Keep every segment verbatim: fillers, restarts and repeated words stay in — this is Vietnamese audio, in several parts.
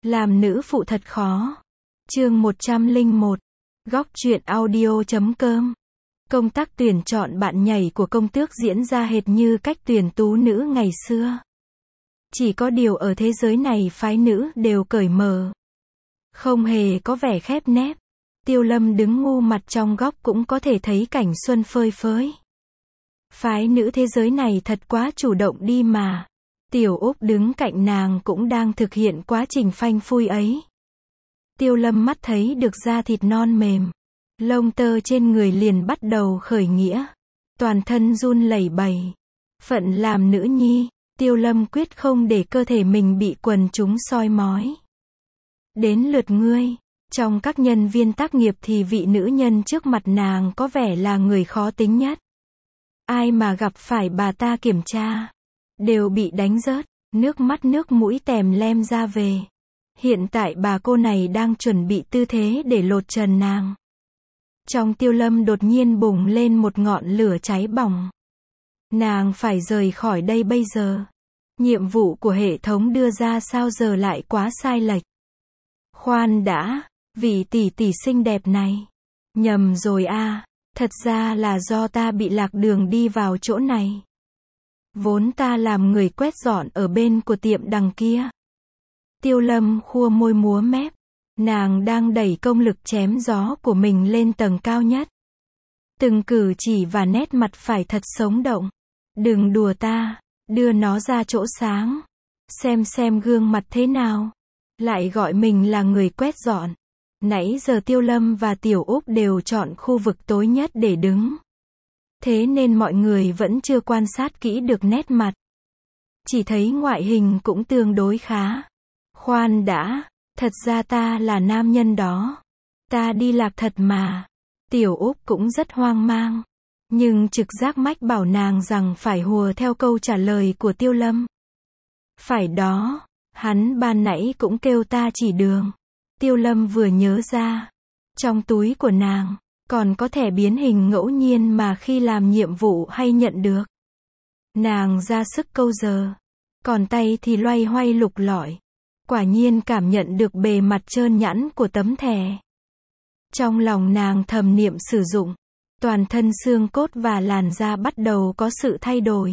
Làm nữ phụ thật khó. Chương một trăm lẻ một. Góc truyện audio chấm com. Công tác tuyển chọn bạn nhảy của công tước diễn ra hệt như cách tuyển tú nữ ngày xưa. Chỉ có điều ở thế giới này phái nữ đều cởi mở. Không hề có vẻ khép nép. Tiêu Lâm đứng ngu mặt trong góc cũng có thể thấy cảnh xuân phơi phới. Phái nữ thế giới này thật quá chủ động đi mà. Tiểu Úc đứng cạnh nàng cũng đang thực hiện quá trình phanh phui ấy. Tiêu Lâm mắt thấy được da thịt non mềm. Lông tơ trên người liền bắt đầu khởi nghĩa. Toàn thân run lẩy bẩy. Phận làm nữ nhi, Tiêu Lâm quyết không để cơ thể mình bị quần chúng soi mói. Đến lượt ngươi. Trong các nhân viên tác nghiệp thì vị nữ nhân trước mặt nàng có vẻ là người khó tính nhất. Ai mà gặp phải bà ta kiểm tra, đều bị đánh rớt, nước mắt nước mũi tèm lem ra về. Hiện tại bà cô này đang chuẩn bị tư thế để lột trần nàng. Trong Tiêu Lâm đột nhiên bùng lên một ngọn lửa cháy bỏng. Nàng phải rời khỏi đây bây giờ. Nhiệm vụ của hệ thống đưa ra sao giờ lại quá sai lệch. Khoan đã, vị tỷ tỷ xinh đẹp này. Nhầm rồi a, thật ra là do ta bị lạc đường đi vào chỗ này. Vốn ta làm người quét dọn ở bên của tiệm đằng kia. Tiêu Lâm khua môi múa mép. Nàng đang đẩy công lực chém gió của mình lên tầng cao nhất. Từng cử chỉ và nét mặt phải thật sống động. Đừng đùa ta, đưa nó ra chỗ sáng. Xem xem gương mặt thế nào. Lại gọi mình là người quét dọn. Nãy giờ Tiêu Lâm và Tiểu Úc đều chọn khu vực tối nhất để đứng. Thế nên mọi người vẫn chưa quan sát kỹ được nét mặt. Chỉ thấy ngoại hình cũng tương đối khá. Khoan đã, thật ra ta là nam nhân đó. Ta đi lạc thật mà. Tiểu Úc cũng rất hoang mang. Nhưng trực giác mách bảo nàng rằng phải hùa theo câu trả lời của Tiêu Lâm. Phải đó, hắn ban nãy cũng kêu ta chỉ đường. Tiêu Lâm vừa nhớ ra. Trong túi của nàng, còn có thẻ biến hình ngẫu nhiên mà khi làm nhiệm vụ hay nhận được. Nàng ra sức câu giờ. Còn tay thì loay hoay lục lọi. Quả nhiên cảm nhận được bề mặt trơn nhẵn của tấm thẻ. Trong lòng nàng thầm niệm sử dụng. Toàn thân xương cốt và làn da bắt đầu có sự thay đổi.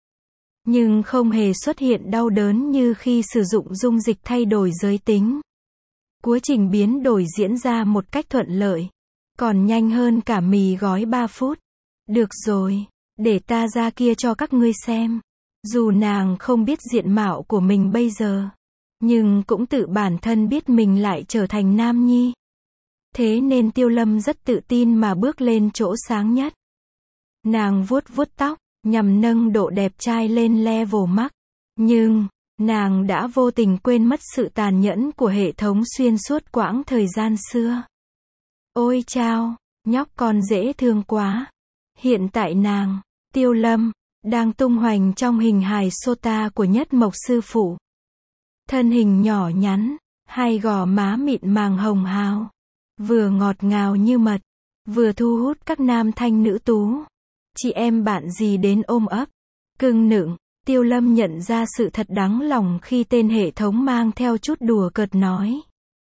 Nhưng không hề xuất hiện đau đớn như khi sử dụng dung dịch thay đổi giới tính. Quá trình biến đổi diễn ra một cách thuận lợi. Còn nhanh hơn cả mì gói ba phút. Được rồi, để ta ra kia cho các ngươi xem. Dù nàng không biết diện mạo của mình bây giờ. Nhưng cũng tự bản thân biết mình lại trở thành nam nhi. Thế nên Tiêu Lâm rất tự tin mà bước lên chỗ sáng nhất. Nàng vuốt vuốt tóc, nhằm nâng độ đẹp trai lên level max. Nhưng, nàng đã vô tình quên mất sự tàn nhẫn của hệ thống xuyên suốt quãng thời gian xưa. Ôi chao, nhóc con dễ thương quá. Hiện tại nàng, Tiêu Lâm, đang tung hoành trong hình hài Sota của Nhất Mộc sư phụ. Thân hình nhỏ nhắn, hai gò má mịn màng hồng hào. Vừa ngọt ngào như mật, vừa thu hút các nam thanh nữ tú. Chị em bạn gì đến ôm ấp, cưng nựng. Tiêu Lâm nhận ra sự thật đáng lòng khi tên hệ thống mang theo chút đùa cợt nói.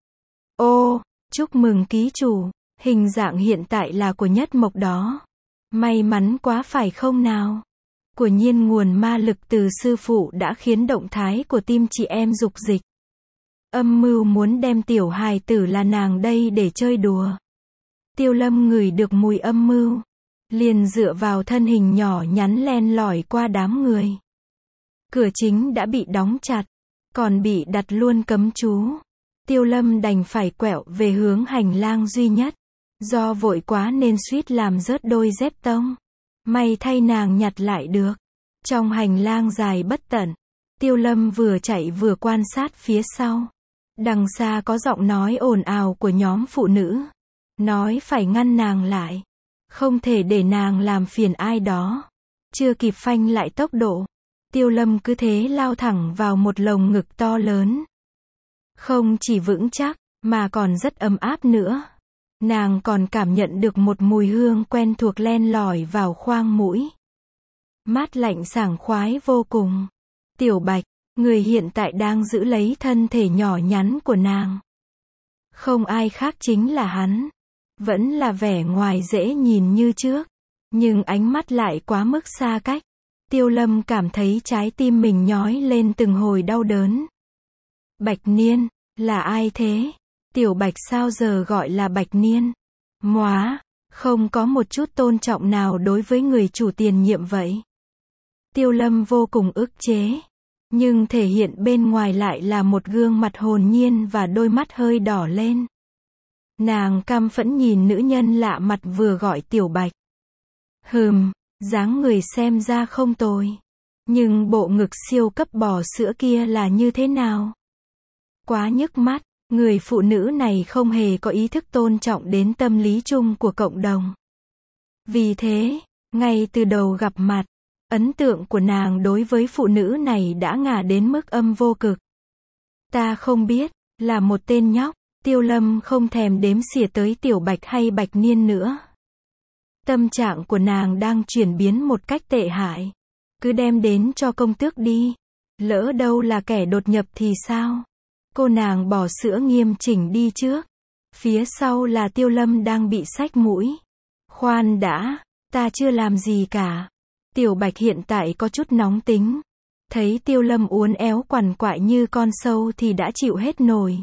Ô, chúc mừng ký chủ, hình dạng hiện tại là của Nhất Mộc đó. May mắn quá phải không nào? Quả nhiên nguồn ma lực từ sư phụ đã khiến động thái của tim chị em dục dịch. Âm mưu muốn đem tiểu hài tử là nàng đây để chơi đùa. Tiêu Lâm ngửi được mùi âm mưu. Liền dựa vào thân hình nhỏ nhắn len lỏi qua đám người. Cửa chính đã bị đóng chặt. Còn bị đặt luôn cấm chú. Tiêu Lâm đành phải quẹo về hướng hành lang duy nhất. Do vội quá nên suýt làm rớt đôi dép tông. May thay nàng nhặt lại được. Trong hành lang dài bất tận. Tiêu Lâm vừa chạy vừa quan sát phía sau. Đằng xa có giọng nói ồn ào của nhóm phụ nữ. Nói phải ngăn nàng lại. Không thể để nàng làm phiền ai đó. Chưa kịp phanh lại tốc độ. Tiêu Lâm cứ thế lao thẳng vào một lồng ngực to lớn. Không chỉ vững chắc, mà còn rất ấm áp nữa. Nàng còn cảm nhận được một mùi hương quen thuộc len lỏi vào khoang mũi. Mát lạnh sảng khoái vô cùng. Tiểu Bạch, Người hiện tại đang giữ lấy thân thể nhỏ nhắn của nàng. Không ai khác chính là hắn. Vẫn là vẻ ngoài dễ nhìn như trước, nhưng ánh mắt lại quá mức xa cách. Tiêu Lâm cảm thấy trái tim mình nhói lên từng hồi đau đớn. Bạch Niên, là ai thế? Tiểu Bạch sao giờ gọi là Bạch Niên? Móa, không có một chút tôn trọng nào đối với người chủ tiền nhiệm vậy. Tiêu Lâm vô cùng ức chế, nhưng thể hiện bên ngoài lại là một gương mặt hồn nhiên và đôi mắt hơi đỏ lên. Nàng căm phẫn nhìn nữ nhân lạ mặt vừa gọi Tiểu Bạch. Hừm, dáng người xem ra không tồi. Nhưng bộ ngực siêu cấp bò sữa kia là như thế nào? Quá nhức mắt, người phụ nữ này không hề có ý thức tôn trọng đến tâm lý chung của cộng đồng. Vì thế, ngay từ đầu gặp mặt, ấn tượng của nàng đối với phụ nữ này đã ngả đến mức âm vô cực. Ta không biết, là một tên nhóc. Tiêu Lâm không thèm đếm xỉa tới Tiểu Bạch hay Bạch Niên nữa. Tâm trạng của nàng đang chuyển biến một cách tệ hại. Cứ đem đến cho công tước đi. Lỡ đâu là kẻ đột nhập thì sao? Cô nàng bò sữa nghiêm chỉnh đi trước. Phía sau là Tiêu Lâm đang bị xách mũi. Khoan đã, ta chưa làm gì cả. Tiểu Bạch hiện tại có chút nóng tính. Thấy Tiêu Lâm uốn éo quằn quại như con sâu thì đã chịu hết nổi.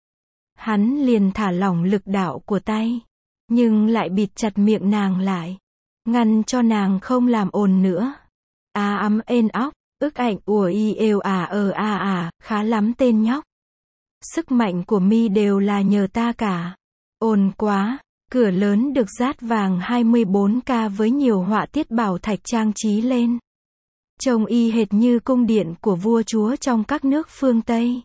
Hắn liền thả lỏng lực đạo của tay, nhưng lại bịt chặt miệng nàng lại, ngăn cho nàng không làm ồn nữa. A ấm ên óc, ức ảnh ủa y êu à ờ à à, khá lắm tên nhóc. Sức mạnh của mi đều là nhờ ta cả. Ồn quá, cửa lớn được dát vàng hai mươi bốn K với nhiều họa tiết bảo thạch trang trí lên. Trông y hệt như cung điện của vua chúa trong các nước phương Tây.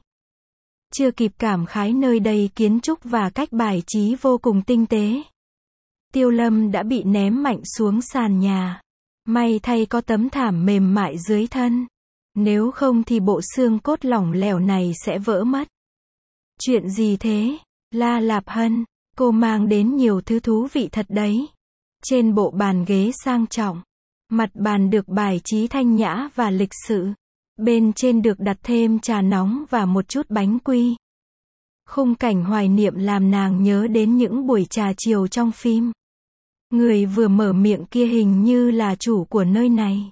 Chưa kịp cảm khái nơi đây kiến trúc và cách bài trí vô cùng tinh tế. Tiêu Lâm đã bị ném mạnh xuống sàn nhà. May thay có tấm thảm mềm mại dưới thân. Nếu không thì bộ xương cốt lỏng lẻo này sẽ vỡ mất. Chuyện gì thế? La Lạp Hân, cô mang đến nhiều thứ thú vị thật đấy. Trên bộ bàn ghế sang trọng, mặt bàn được bài trí thanh nhã và lịch sự. Bên trên được đặt thêm trà nóng và một chút bánh quy. Khung cảnh hoài niệm làm nàng nhớ đến những buổi trà chiều trong phim. Người vừa mở miệng kia hình như là chủ của nơi này.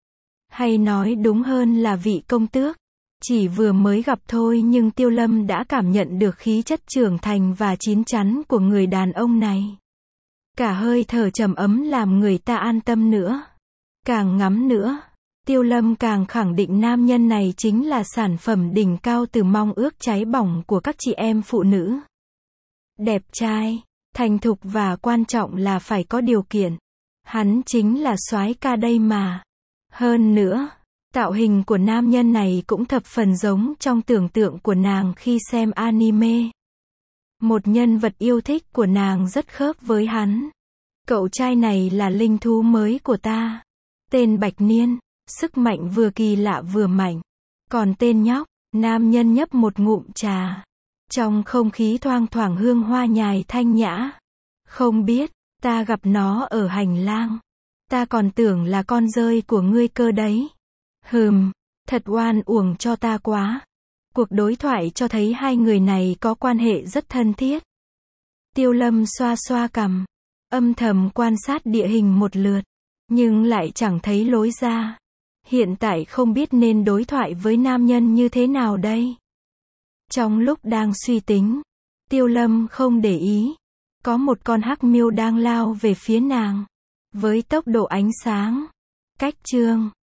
Hay nói đúng hơn là vị công tước. Chỉ vừa mới gặp thôi nhưng Tiêu Lâm đã cảm nhận được khí chất trưởng thành và chín chắn của người đàn ông này. Cả hơi thở trầm ấm làm người ta an tâm nữa. Càng ngắm nữa, Tiêu Lâm càng khẳng định nam nhân này chính là sản phẩm đỉnh cao từ mong ước cháy bỏng của các chị em phụ nữ. Đẹp trai, thành thục và quan trọng là phải có điều kiện. Hắn chính là soái ca đây mà. Hơn nữa, tạo hình của nam nhân này cũng thập phần giống trong tưởng tượng của nàng khi xem anime. Một nhân vật yêu thích của nàng rất khớp với hắn. Cậu trai này là linh thú mới của ta. Tên Bạch Niên. Sức mạnh vừa kỳ lạ vừa mạnh. Còn tên nhóc, nam nhân nhấp một ngụm trà. Trong không khí thoang thoảng hương hoa nhài thanh nhã. Không biết, ta gặp nó ở hành lang. Ta còn tưởng là con rơi của ngươi cơ đấy. Hừm, thật oan uổng cho ta quá. Cuộc đối thoại cho thấy hai người này có quan hệ rất thân thiết. Tiêu Lâm xoa xoa cằm, âm thầm quan sát địa hình một lượt, nhưng lại chẳng thấy lối ra. Hiện tại không biết nên đối thoại với nam nhân như thế nào đây. Trong lúc đang suy tính, Tiêu Lâm không để ý. Có một con hắc miêu đang lao về phía nàng. Với tốc độ ánh sáng. Cách chương